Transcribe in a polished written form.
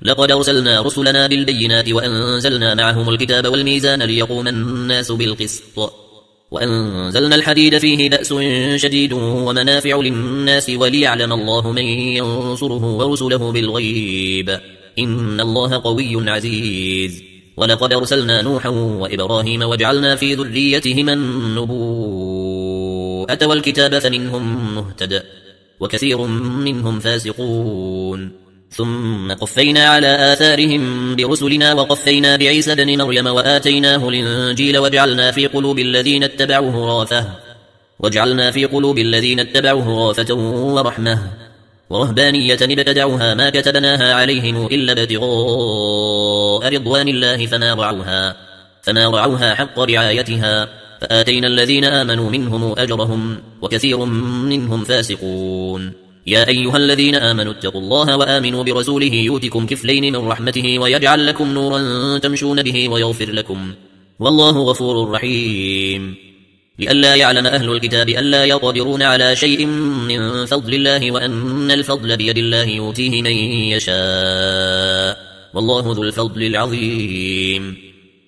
لقد أرسلنا رسلنا بالبينات وأنزلنا معهم الكتاب والميزان ليقوم الناس بالقسط وأنزلنا الحديد فيه بأس شديد ومنافع للناس وليعلم الله من ينصره ورسله بالغيب إن الله قوي عزيز. ولقد أرسلنا نوحا وإبراهيم وجعلنا في ذريتهما النبوءة والكتاب فمنهم مهتد وكثير منهم فاسقون. ثم قفينا على آثارهم برسلنا وقفينا بعيسى بن مريم وآتيناه الإنجيل وجعلنا في قلوب الذين اتبعوه رافة ورحمة ورهبانية ابتدعوها ما كتبناها عليهم إلا ابتغاء رضوان الله فما رعوها حق رعايتها فآتينا الذين آمنوا منهم أجرهم وكثير منهم فاسقون. يا أيها الذين آمنوا اتقوا الله وآمنوا برسوله يؤتكم كفلين من رحمته ويجعل لكم نورا تمشون به ويغفر لكم والله غفور رحيم. لئلا يعلم أهل الكتاب ألا يقدرون على شيء من فضل الله وأن الفضل بيد الله يؤتيه من يشاء والله ذو الفضل العظيم.